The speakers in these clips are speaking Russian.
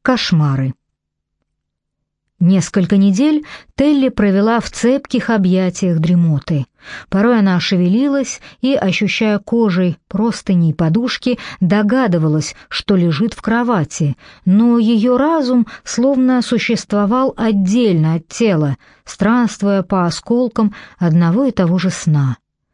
Кошмары. Несколько недель Телли провела в цепких объятиях дремоты. Порой она шевелилась и, ощущая кожей простыни и подушки, догадывалась, что лежит в кровати, но ее разум словно существовал отдельно от тела, странствуя по осколкам одного и того же сна.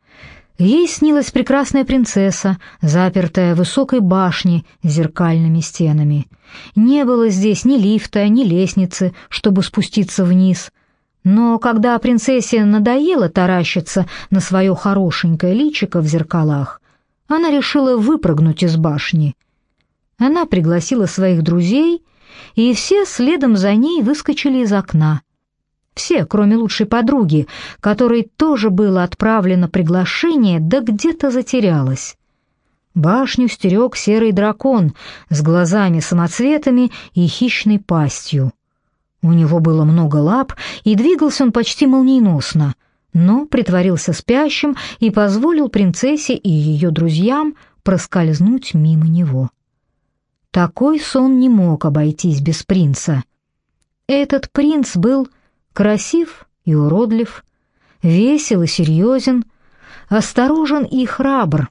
Ей снилась прекрасная принцесса, запертая в высокой башне с зеркальными стенами. Не было здесь ни лифта, ни лестницы, чтобы спуститься вниз. Но когда принцессе надоело таращиться на свое хорошенькое личико в зеркалах, она решила выпрыгнуть из башни. Она пригласила своих друзей, и все следом за ней выскочили из окна. Все, кроме лучшей подруги, которой тоже было отправлено приглашение, да где-то затерялась. Башню стерег серый дракон с глазами-самоцветами и хищной пастью. У него было много лап, и двигался он почти молниеносно, но притворился спящим и позволил принцессе и ее друзьям проскользнуть мимо него. Такой сон не мог обойтись без принца. Этот принц был красив и уродлив, весел и серьезен, осторожен и храбр.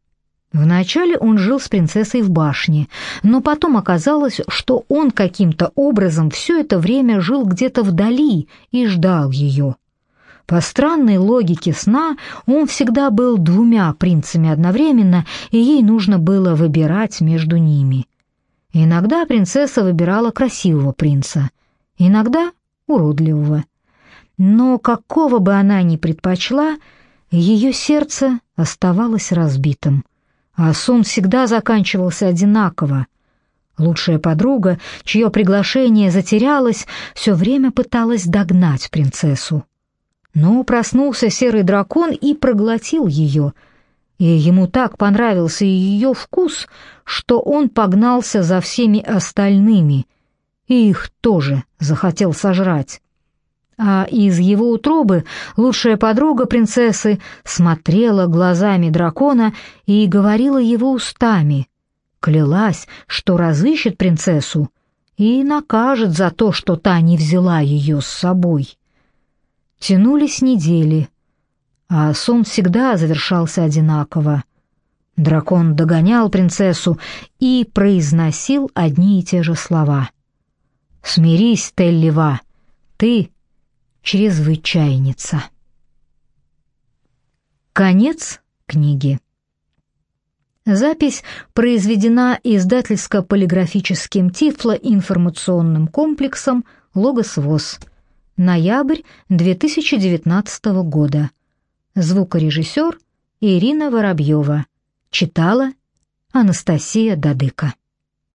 Вначале он жил с принцессой в башне, но потом оказалось, что он каким-то образом все это время жил где-то вдали и ждал ее. По странной логике сна он всегда был двумя принцами одновременно, и ей нужно было выбирать между ними. Иногда принцесса выбирала красивого принца, иногда уродливого. Но какого бы она ни предпочла, ее сердце оставалось разбитым, а сон всегда заканчивался одинаково. Лучшая подруга, чье приглашение затерялось, все время пыталась догнать принцессу. Но проснулся серый дракон и проглотил ее, и ему так понравился ее вкус, что он погнался за всеми остальными, и их тоже захотел сожрать. А из его утробы лучшая подруга принцессы смотрела глазами дракона и говорила его устами, клялась, что разыщет принцессу и накажет за то, что та не взяла ее с собой. Тянулись недели, а сон всегда завершался одинаково. Дракон догонял принцессу и произносил одни и те же слова. «Смирись, Теллива, ты чрезвычайница». Конец книги. Запись произведена издательско-полиграфическим тифлоинформационным комплексом «Логос ВОС». Ноябрь 2019 года. Звукорежиссер Ирина Воробьева. Читала Анастасия Дадыко.